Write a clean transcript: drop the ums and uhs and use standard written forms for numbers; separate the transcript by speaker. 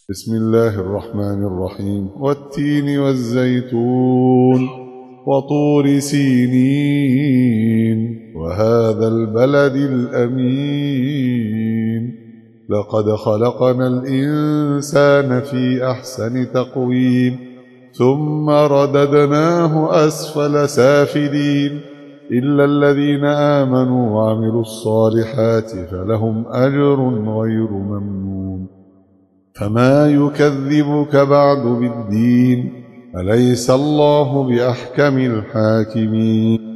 Speaker 1: بسم الله الرحمن الرحيم. والتين والزيتون وطور سينين وهذا البلد الأمين لقد خلقنا الإنسان في أحسن تقويم ثم رددناه أسفل سافلين إلا الذين آمنوا وعملوا الصالحات فلهم أجر غير ممنون. فما يكذبك بعد بالدين أليس الله بأحكم الحاكمين.